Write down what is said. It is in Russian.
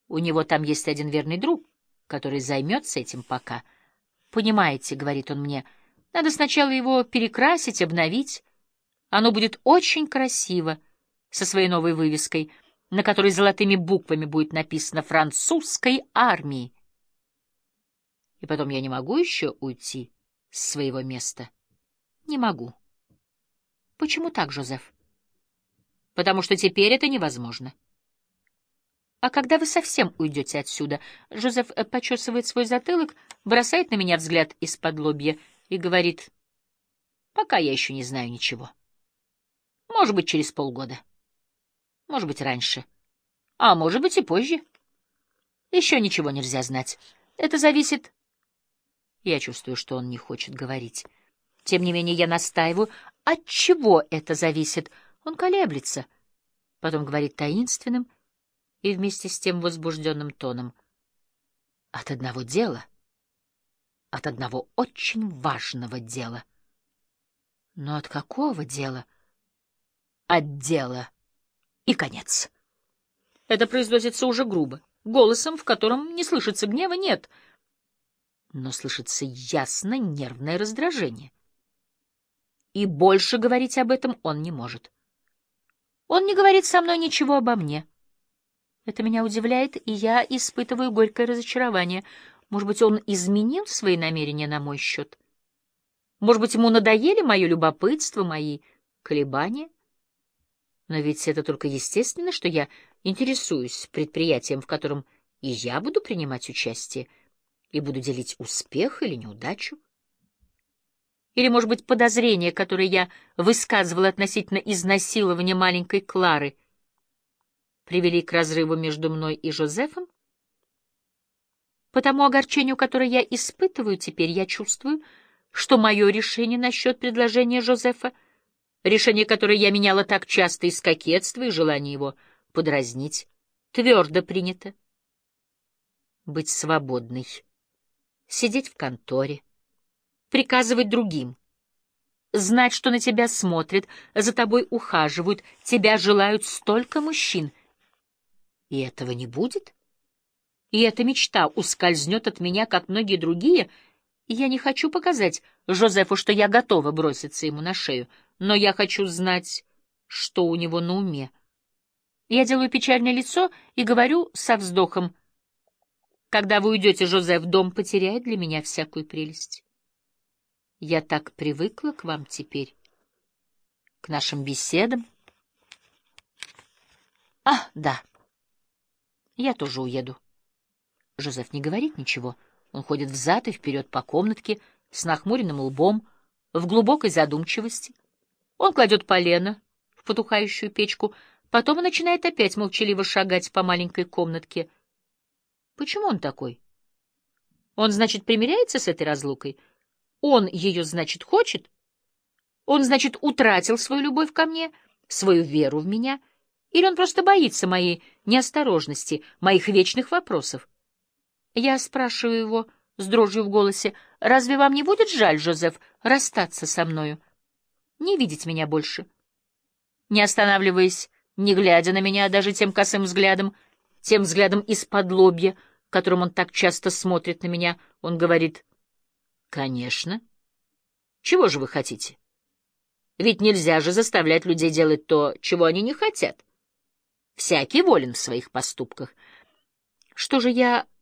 У него там есть один верный друг, который займется этим пока. Понимаете, — говорит он мне, — надо сначала его перекрасить, обновить. Оно будет очень красиво, со своей новой вывеской, на которой золотыми буквами будет написано «Французской армии». И потом я не могу еще уйти с своего места. Не могу. Почему так, Жозеф? Потому что теперь это невозможно. А когда вы совсем уйдете отсюда? Жозеф почесывает свой затылок, бросает на меня взгляд из-под лобья и говорит: пока я еще не знаю ничего. Может быть, через полгода. Может быть, раньше. А может быть, и позже. Еще ничего нельзя знать. Это зависит... Я чувствую, что он не хочет говорить. Тем не менее, я настаиваю. От чего это зависит? Он колеблется. Потом говорит таинственным и вместе с тем возбужденным тоном. От одного дела. От одного очень важного дела. Но от какого дела? От дела. И конец. Это произносится уже грубо, голосом, в котором не слышится гнева, нет, но слышится ясно нервное раздражение. И больше говорить об этом он не может. Он не говорит со мной ничего обо мне. Это меня удивляет, и я испытываю горькое разочарование. Может быть, он изменил свои намерения на мой счет? Может быть, ему надоели мое любопытство, мои колебания? Но ведь это только естественно, что я интересуюсь предприятием, в котором и я буду принимать участие, и буду делить успех или неудачу. Или, может быть, подозрения, которые я высказывала относительно изнасилования маленькой Клары, привели к разрыву между мной и Жозефом? По тому огорчению, которое я испытываю теперь, я чувствую, что мое решение насчет предложения Жозефа, решение, которое я меняла так часто из кокетства и желания его подразнить, твердо принято. Быть свободной, сидеть в конторе, приказывать другим, знать, что на тебя смотрят, за тобой ухаживают, тебя желают столько мужчин. И этого не будет? И эта мечта ускользнет от меня, как многие другие, и я не хочу показать Жозефу, что я готова броситься ему на шею, но я хочу знать, что у него на уме. Я делаю печальное лицо и говорю со вздохом: когда вы уйдете, Жозеф, дом потеряет для меня всякую прелесть. Я так привыкла к вам теперь, к нашим беседам. Да, я тоже уеду. Жозеф не говорит ничего. Он ходит взад и вперед по комнатке с нахмуренным лбом, в глубокой задумчивости. Он кладет полено в потухающую печку, потом он начинает опять молчаливо шагать по маленькой комнатке. Почему он такой? Он, значит, примиряется с этой разлукой? Он ее, значит, хочет? Он, значит, утратил свою любовь ко мне, свою веру в меня? Или он просто боится моей неосторожности, моих вечных вопросов? Я спрашиваю его с дрожью в голосе: разве вам не будет жаль, Жозеф, расстаться со мною, не видеть меня больше? Не останавливаясь, не глядя на меня даже тем косым взглядом, тем взглядом из-под лобья, которым он так часто смотрит на меня, он говорит: конечно. Чего же вы хотите? Ведь нельзя же заставлять людей делать то, чего они не хотят. Всякий волен в своих поступках. Что же я